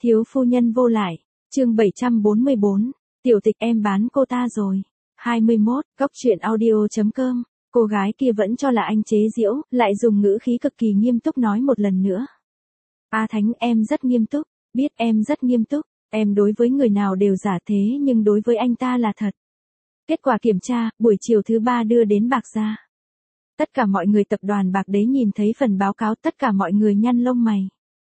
Thiếu phu nhân vô lại, chương 744, tiểu tịch em bán cô ta rồi. 21, Cóc truyện audio.com, cô gái kia vẫn cho là anh chế giễu, lại dùng ngữ khí cực kỳ nghiêm túc nói một lần nữa. A Thánh, em rất nghiêm túc, biết em rất nghiêm túc, em đối với người nào đều giả thế nhưng đối với anh ta là thật. Kết quả kiểm tra, buổi chiều thứ 3 đưa đến Bạc Gia. Tất cả mọi người tập đoàn Bạc Đế nhìn thấy phần báo cáo, tất cả mọi người nhăn lông mày.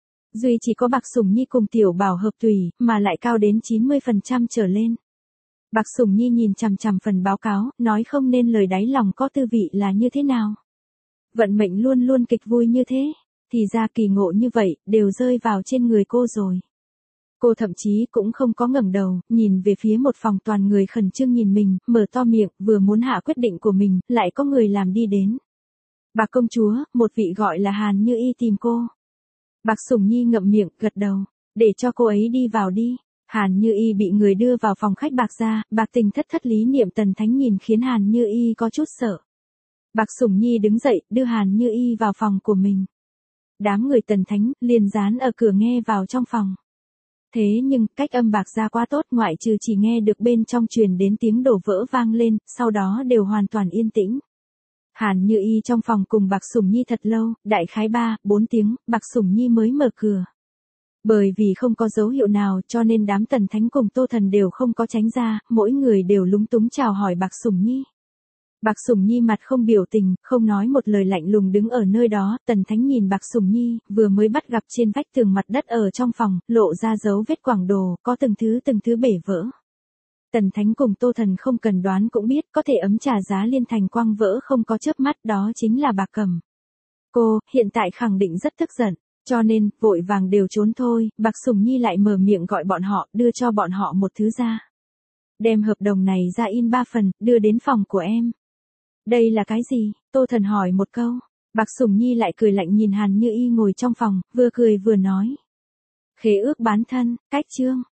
Duy chỉ có Bạc Sủng Nhi cùng Tiểu Bảo hợp tùy, mà lại cao đến 90% trở lên. Bạc Sủng Nhi nhìn chằm chằm phần báo cáo, nói không nên lời đáy lòng có tư vị là như thế nào. Vận mệnh luôn luôn kịch vui như thế, thì ra kỳ ngộ như vậy, đều rơi vào trên người cô rồi. Cô thậm chí cũng không có ngẩng đầu, nhìn về phía một phòng toàn người khẩn trương nhìn mình, mở to miệng, vừa muốn hạ quyết định của mình, lại có người làm đi đến. Bạc công chúa, một vị gọi là Hàn Như Y tìm cô. Bạc Sủng Nhi ngậm miệng, gật đầu, để cho cô ấy đi vào đi. Hàn Như Y bị người đưa vào phòng khách Bạc Gia, Bạc Tình thất lý niệm Tần Thánh nhìn khiến Hàn Như Y có chút sợ. Bạc Sủng Nhi đứng dậy, đưa Hàn Như Y vào phòng của mình. Đám người Tần Thánh liền dán ở cửa nghe vào trong phòng. Thế nhưng, cách âm Bạc Gia quá tốt, ngoại trừ chỉ nghe được bên trong truyền đến tiếng đổ vỡ vang lên, sau đó đều hoàn toàn yên tĩnh. Hàn Như Y trong phòng cùng Bạc Sủng Nhi thật lâu, đại khái 3-4 tiếng, Bạc Sủng Nhi mới mở cửa. Bởi vì không có dấu hiệu nào cho nên đám Tần Thánh cùng Tô Thần đều không có tránh ra, mỗi người đều lúng túng chào hỏi Bạc Sủng Nhi. Bạc Sủng Nhi mặt không biểu tình, không nói một lời, lạnh lùng đứng ở nơi đó. Tần Thánh nhìn Bạc Sủng Nhi, vừa mới bắt gặp trên vách tường mặt đất ở trong phòng, lộ ra dấu vết quảng đồ, có từng thứ bể vỡ. Tần Thánh cùng Tô Thần không cần đoán cũng biết, có thể ấm trà giá liên thành quang vỡ không có chớp mắt, đó chính là Bạc Cẩm. Cô, hiện tại khẳng định rất tức giận, cho nên, vội vàng đều trốn thôi. Bạc Sủng Nhi lại mở miệng gọi bọn họ, đưa cho bọn họ một thứ ra. Đem hợp đồng này ra in 3 phần, đưa đến phòng của em. Đây là cái gì? Tô Thần hỏi một câu. Bạc Sủng Nhi lại cười lạnh nhìn Hàn Như Y ngồi trong phòng, vừa cười vừa nói. Khế ước bán thân, cách chương.